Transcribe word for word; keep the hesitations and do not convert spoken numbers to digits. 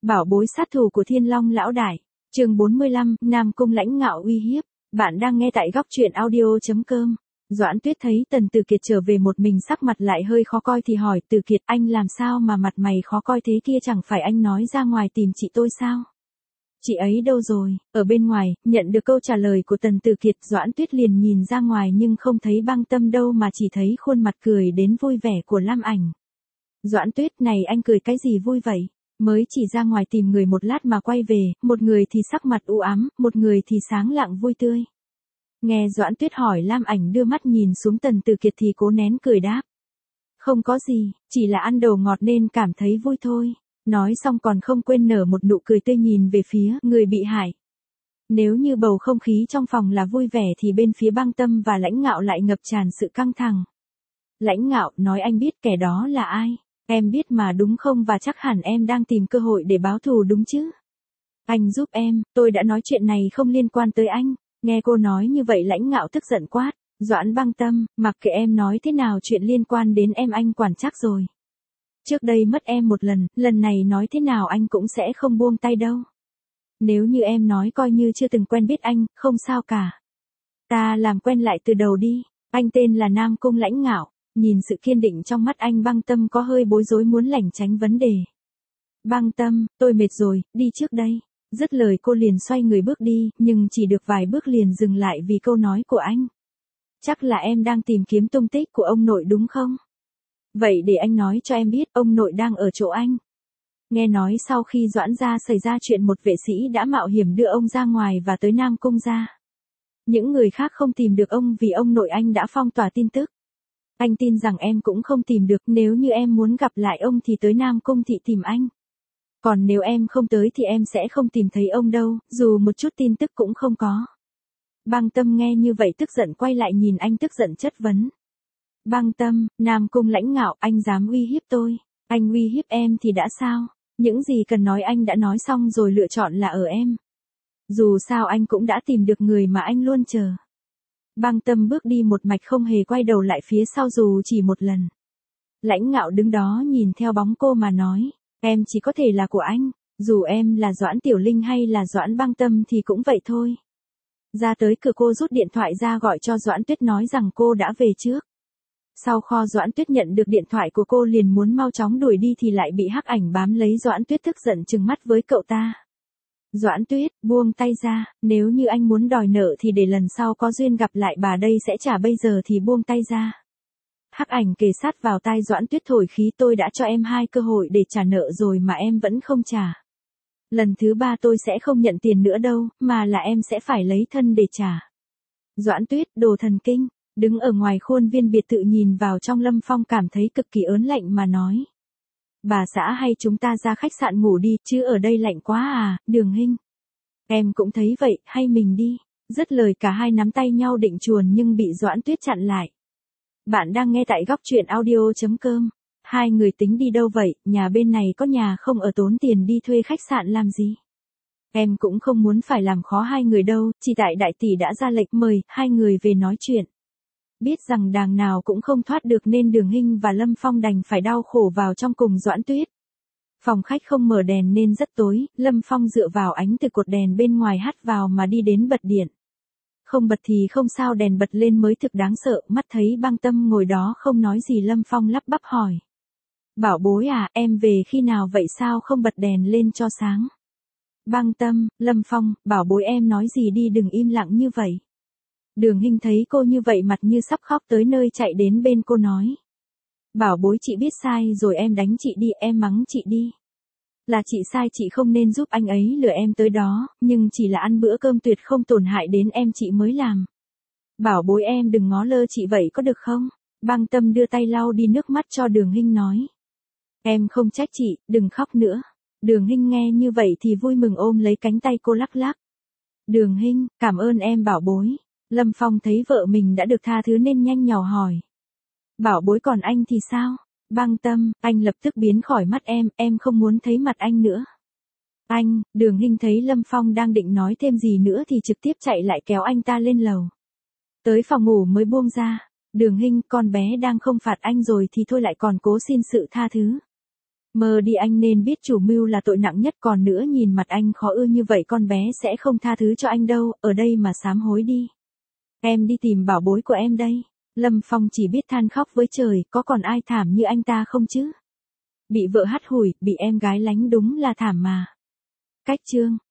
Bảo bối sát thủ của Thiên Long lão đại. Chương bốn mươi lăm, Nam Cung lãnh ngạo uy hiếp. Bạn đang nghe tại góc truyện audio.com. Doãn Tuyết thấy Tần Tử Kiệt trở về một mình, sắc mặt lại hơi khó coi thì hỏi: Tử Kiệt, anh làm sao mà mặt mày khó coi thế kia, chẳng phải anh nói ra ngoài tìm chị tôi sao? Chị ấy đâu rồi? Ở bên ngoài. Nhận được câu trả lời của Tần Tử Kiệt, Doãn Tuyết liền nhìn ra ngoài nhưng không thấy Băng Tâm đâu, mà chỉ thấy khuôn mặt cười đến vui vẻ của Lam Ảnh. Doãn Tuyết, này anh cười cái gì vui vậy? Mới chỉ ra ngoài tìm người một lát mà quay về, một người thì sắc mặt u ám, một người thì sáng lạng vui tươi. Nghe Doãn Tuyết hỏi, Lam Ảnh đưa mắt nhìn xuống Tần Tử Kiệt thì cố nén cười đáp: Không có gì, chỉ là ăn đồ ngọt nên cảm thấy vui thôi. Nói xong còn không quên nở một nụ cười tươi nhìn về phía người bị hại. Nếu như bầu không khí trong phòng là vui vẻ thì bên phía Băng Tâm và Lãnh Ngạo lại ngập tràn sự căng thẳng. Lãnh Ngạo nói: Anh biết kẻ đó là ai? Em biết mà đúng không, và chắc hẳn em đang tìm cơ hội để báo thù đúng chứ? Anh giúp em, tôi đã nói chuyện này không liên quan tới anh. Nghe cô nói như vậy, Lãnh Ngạo tức giận quát: Doãn Băng Tâm, mặc kệ em nói thế nào, chuyện liên quan đến em anh quản chắc rồi. Trước đây mất em một lần, lần này nói thế nào anh cũng sẽ không buông tay đâu. Nếu như em nói coi như chưa từng quen biết anh, không sao cả. Ta làm quen lại từ đầu đi. Anh tên là Nam Cung Lãnh Ngạo. Nhìn sự kiên định trong mắt anh, Băng Tâm có hơi bối rối muốn lảng tránh vấn đề. Băng Tâm, tôi mệt rồi, đi trước đây. Dứt lời cô liền xoay người bước đi, nhưng chỉ được vài bước liền dừng lại vì câu nói của anh. Chắc là em đang tìm kiếm tung tích của ông nội đúng không? Vậy để anh nói cho em biết, ông nội đang ở chỗ anh. Nghe nói sau khi Doãn gia xảy ra chuyện, một vệ sĩ đã mạo hiểm đưa ông ra ngoài và tới Nam Cung gia. Những người khác không tìm được ông vì ông nội anh đã phong tỏa tin tức. Anh tin rằng em cũng không tìm được, nếu như em muốn gặp lại ông thì tới Nam Cung thị tìm anh. Còn nếu em không tới thì em sẽ không tìm thấy ông đâu, dù một chút tin tức cũng không có. Băng Tâm nghe như vậy tức giận quay lại nhìn anh, tức giận chất vấn. Băng Tâm, Nam Cung Lãnh Ngạo, anh dám uy hiếp tôi? Anh uy hiếp em thì đã sao? Những gì cần nói anh đã nói xong rồi, lựa chọn là ở em. Dù sao anh cũng đã tìm được người mà anh luôn chờ. Băng Tâm bước đi một mạch, không hề quay đầu lại phía sau dù chỉ một lần. Lãnh Ngạo đứng đó nhìn theo bóng cô mà nói: Em chỉ có thể là của anh, dù em là Doãn Tiểu Linh hay là Doãn Băng Tâm thì cũng vậy thôi. Ra tới cửa, cô rút điện thoại ra gọi cho Doãn Tuyết, nói rằng cô đã về trước. Sau kho, Doãn Tuyết nhận được điện thoại của cô liền muốn mau chóng đuổi đi thì lại bị Hắc Ảnh bám lấy. Doãn Tuyết tức giận trừng mắt với cậu ta. Doãn Tuyết, buông tay ra, nếu như anh muốn đòi nợ thì để lần sau có duyên gặp lại bà đây sẽ trả, bây giờ thì buông tay ra. Hắc Ảnh kề sát vào tai Doãn Tuyết thổi khí: Tôi đã cho em hai cơ hội để trả nợ rồi mà em vẫn không trả. Lần thứ ba tôi sẽ không nhận tiền nữa đâu, mà là em sẽ phải lấy thân để trả. Doãn Tuyết, đồ thần kinh. Đứng ở ngoài khuôn viên biệt thự nhìn vào trong, Lâm Phong cảm thấy cực kỳ ớn lạnh mà nói: Bà xã, hay chúng ta ra khách sạn ngủ đi, chứ ở đây lạnh quá à, Đường Hinh. Em cũng thấy vậy, hay mình đi. Dứt lời cả hai nắm tay nhau định chuồn nhưng bị Doãn Tuyết chặn lại. Bạn đang nghe tại góc truyện audio.com. Hai người tính đi đâu vậy? Nhà bên này có nhà không ở, tốn tiền đi thuê khách sạn làm gì? Em cũng không muốn phải làm khó hai người đâu, chỉ tại đại tỷ đã ra lệnh mời hai người về nói chuyện. Biết rằng đàng nào cũng không thoát được nên Đường Hinh và Lâm Phong đành phải đau khổ vào trong cùng Doãn Tuyết. Phòng khách không mở đèn nên rất tối, Lâm Phong dựa vào ánh từ cột đèn bên ngoài hắt vào mà đi đến bật điện. Không bật thì không sao, đèn bật lên mới thực đáng sợ. Mắt thấy Băng Tâm ngồi đó không nói gì, Lâm Phong lắp bắp hỏi: Bảo bối à, em về khi nào vậy, sao không bật đèn lên cho sáng? Băng Tâm, Lâm Phong, bảo bối em nói gì đi, đừng im lặng như vậy. Đường Hinh thấy cô như vậy mặt như sắp khóc, tới nơi chạy đến bên cô nói: Bảo bối, chị biết sai rồi, em đánh chị đi, em mắng chị đi. Là chị sai, chị không nên giúp anh ấy lừa em tới đó, nhưng chỉ là ăn bữa cơm, tuyệt không tổn hại đến em, chị mới làm. Bảo bối em đừng ngó lơ chị vậy có được không? Băng Tâm đưa tay lau đi nước mắt cho Đường Hinh nói: Em không trách chị, đừng khóc nữa. Đường Hinh nghe như vậy thì vui mừng ôm lấy cánh tay cô lắc lắc. Đường Hinh, cảm ơn em bảo bối. Lâm Phong thấy vợ mình đã được tha thứ nên nhanh nhỏ hỏi: Bảo bối, còn anh thì sao? Băng Tâm, anh lập tức biến khỏi mắt em, em không muốn thấy mặt anh nữa. Anh, Đường Hinh thấy Lâm Phong đang định nói thêm gì nữa thì trực tiếp chạy lại kéo anh ta lên lầu. Tới phòng ngủ mới buông ra. Đường Hinh, con bé đang không phạt anh rồi thì thôi lại còn cố xin sự tha thứ. Mơ đi, anh nên biết chủ mưu là tội nặng nhất, còn nữa nhìn mặt anh khó ưa như vậy con bé sẽ không tha thứ cho anh đâu, ở đây mà sám hối đi. Em đi tìm bảo bối của em đây. Lâm Phong chỉ biết than khóc với trời, có còn ai thảm như anh ta không chứ? Bị vợ hắt hủi, bị em gái lánh đúng là thảm mà. Cách chương